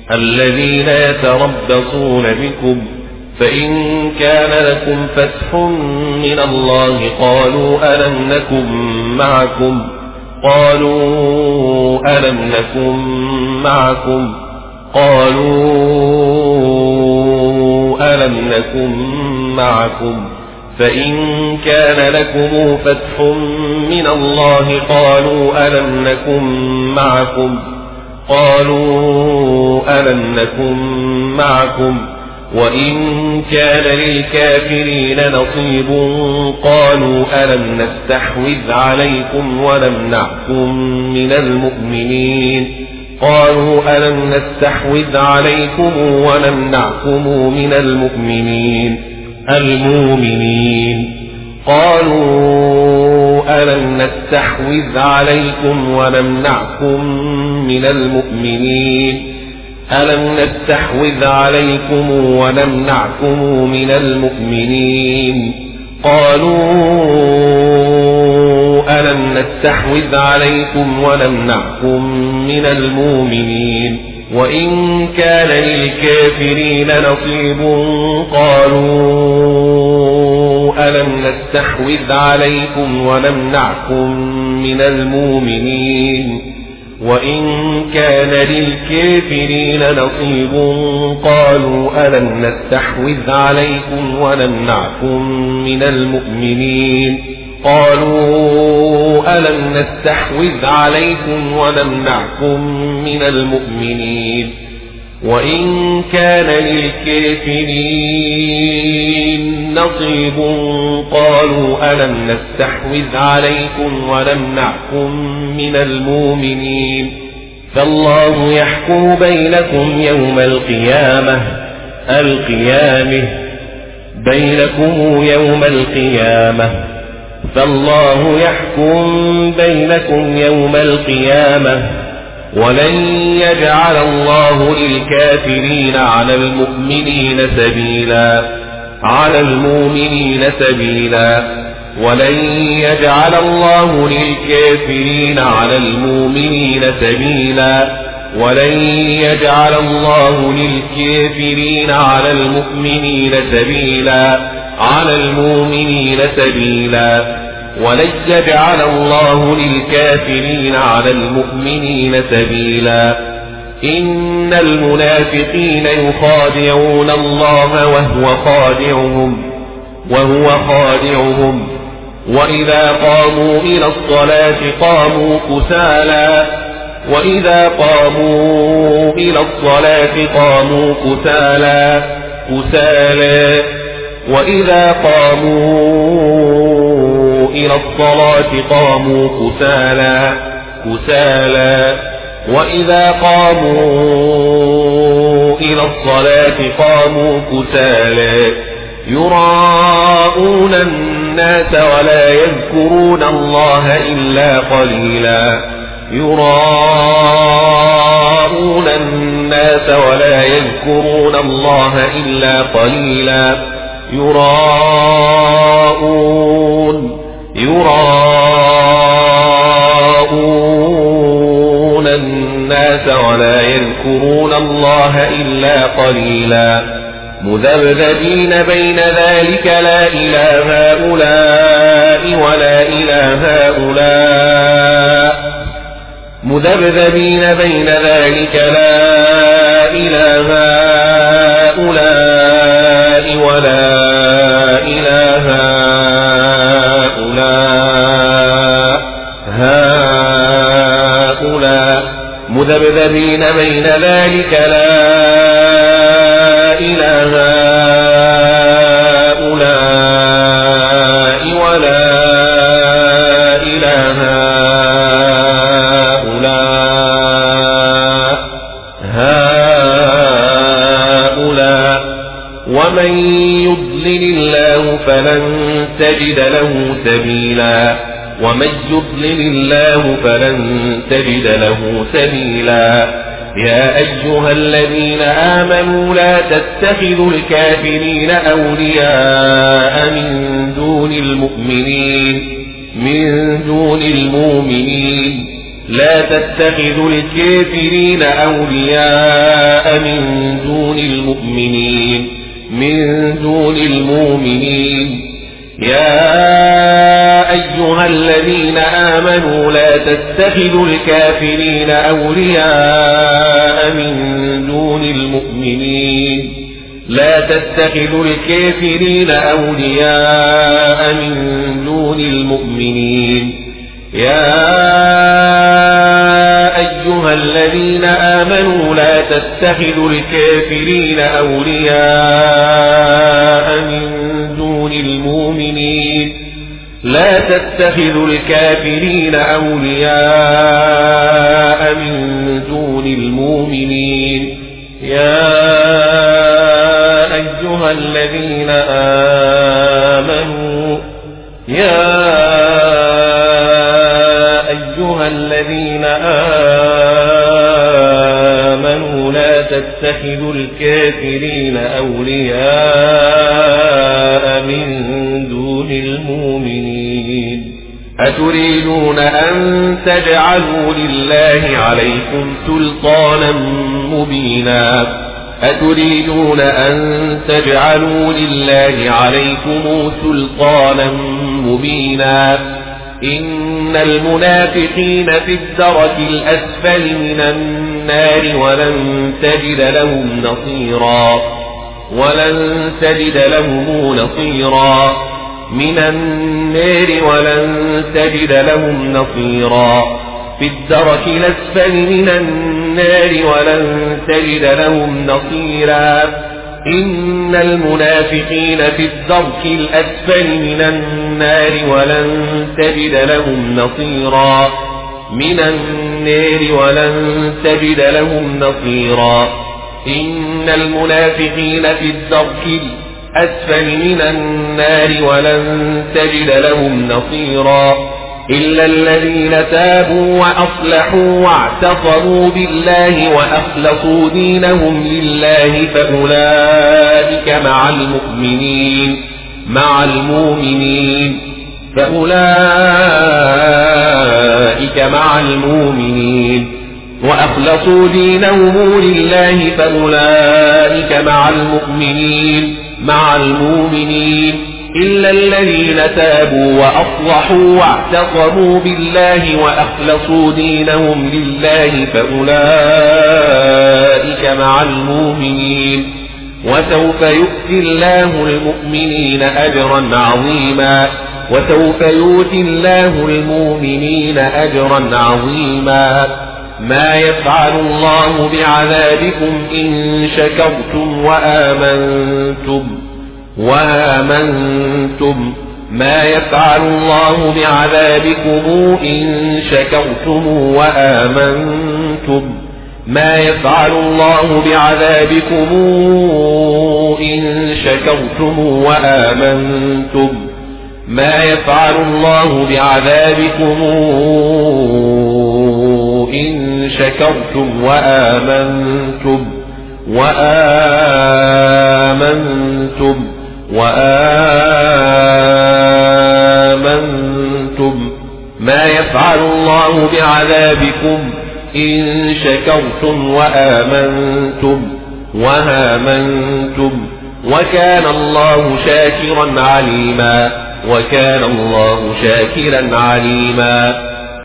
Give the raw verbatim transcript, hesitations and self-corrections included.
الذين يتربصون بكم فإن كان لكم فتح من الله قالوا ألم نكن معكم قالوا ألم نكن معكم قالوا ألم نكن معكم فإن كان لكم فتح من الله قالوا ألم نكن معكم قالوا ألم نكن معكم وإن كان للكافرين نصيب قالوا ألم نستحوذ عليكم ونمنعكم من المؤمنين قالوا ألم نستحوذ عليكم ونمنعكم من المؤمنين المؤمنين قالوا ألم نستحوذ عليكم ونمنعكم من المؤمنين ألم نستحوذ عليكم ونمنعكم من المؤمنين قالوا ألم نستحوذ عليكم ونمنعكم من المؤمنين وإن كان للكافرين نصيب قالوا ألم نستحوذ عليكم ونمنعكم من المؤمنين وإن كان للكافرين نصيب قالوا ألم نستحوذ عليكم ونمنعكم من المؤمنين قالوا ألم نستحوذ عليكم ونمنعكم من المؤمنين وإن كان للكافرين نصيب قالوا ألم نستحوذ عليكم ونمنعكم من المؤمنين فالله يحكم بينكم يوم القيامة القيامة بينكم يوم القيامة فالله يحكم بينكم يوم القيامة ولن يجعل الله للكافرين على المؤمنين سبيلا على المؤمنين سبيلا ولن يجعل الله للكافرين على المؤمنين سبيلا ولن يجعل الله للكافرين على المؤمنين سبيلا على المؤمنين سبيلا ولن يجعل الله للكافرين على المؤمنين سبيلا إن المنافقين يخادعون الله وهو خادعهم وهو خادعهم وإذا قاموا إلى الصلاة قاموا كسالى وإذا قاموا إلى الصلاة قاموا كسالى كسالى وإذا قاموا إلى الصلاة قاموا كسالى كسالى وإذا قاموا إلى الصلاة قاموا كسالى يراءون الناس ولا يذكرون الله إلا قليلا يراءون الناس ولا يذكرون الله إلا قليلا يراءون يراءون الناس ولا يذكرون الله إلا قليلا مذبذبين بين ذلك لا إلى هؤلاء ولا إلى هؤلاء مذبذبين بين ذلك لا إلى هؤلاء ولا إلى هؤلاء هؤلاء مذبذبين بين ذلك لا إلى هؤلاء ولا إلى هؤلاء هؤلاء ومن يضلل الله فلن تجد له سبيلا ومن يضلل الله فلن تجد له سبيلا يا أيها الذين آمنوا لا تتخذوا الكافرين أولياء من دون المؤمنين من دون المؤمنين لا تتخذوا الكافرين أولياء من دون المؤمنين من دون المؤمنين يا أيها الذين آمنوا لا تتخذوا الكافرين أولياء من دون المؤمنين لا تتخذوا الكافرين أولياء من دون المؤمنين يا أيها الذين آمنوا لا تتخذوا الكافرين أولياء من دون المؤمنين لا تتخذوا الكافرين أولياء من دون المؤمنين يا أيها الذين آمنوا يا أيها الذين آمنوا لا تتخذوا الكافرين أولياء من دون المؤمنين أتريدون أن تجعلوا لله عليكم سلطانا مبينا أتريدون أن تجعلوا لله عليكم سلطانا مبينا إن المنافقين في الدرك الأسفل من النار ولن تجد لهم نصيرا ولن تجد لهم نصيرا من النار ولن تجد لهم نصيرا في الدرك الأسفل من النار ولن تجد لهم نصيرا إن المنافقين في الدرك الأسفل من النار ولن تجد لهم نصيرا من النار ولن تجد لهم نصيرا إن المنافقين في الدرك الأسفل من النار ولن تجد لهم نصيرا إلا الذين تابوا وأصلحوا واعتصموا بالله وأخلصوا دينهم لله فأولئك مع المؤمنين مع المؤمنين فأولئك مع المؤمنين وأخلصوا دينهم لله فأولئك مع المؤمنين مع المؤمنين إلا الذين تابوا وأصلحوا واعتصموا بالله وأخلصوا دينهم لله فأولئك مع المؤمنين وسوف يؤتي الله المؤمنين أجرا عظيما وسوف يؤتي الله المؤمنين أجرا عظيما ما يفعل الله بعذابكم إن شكرتم وآمنتم وآمنتم ما يفعل الله بعذابكم إن شكرتم وآمنتم ما يفعل الله بعذابكم إن شكرتم وآمنتم ما يفعل الله بعذابكم إن شكرتم وآمنتم وآمنتم وآمنتم ما يفعل الله بعذابكم إن شكرتم وآمنتم وآمنتم وكان الله شاكرا عليما وكان الله شاكرا عليما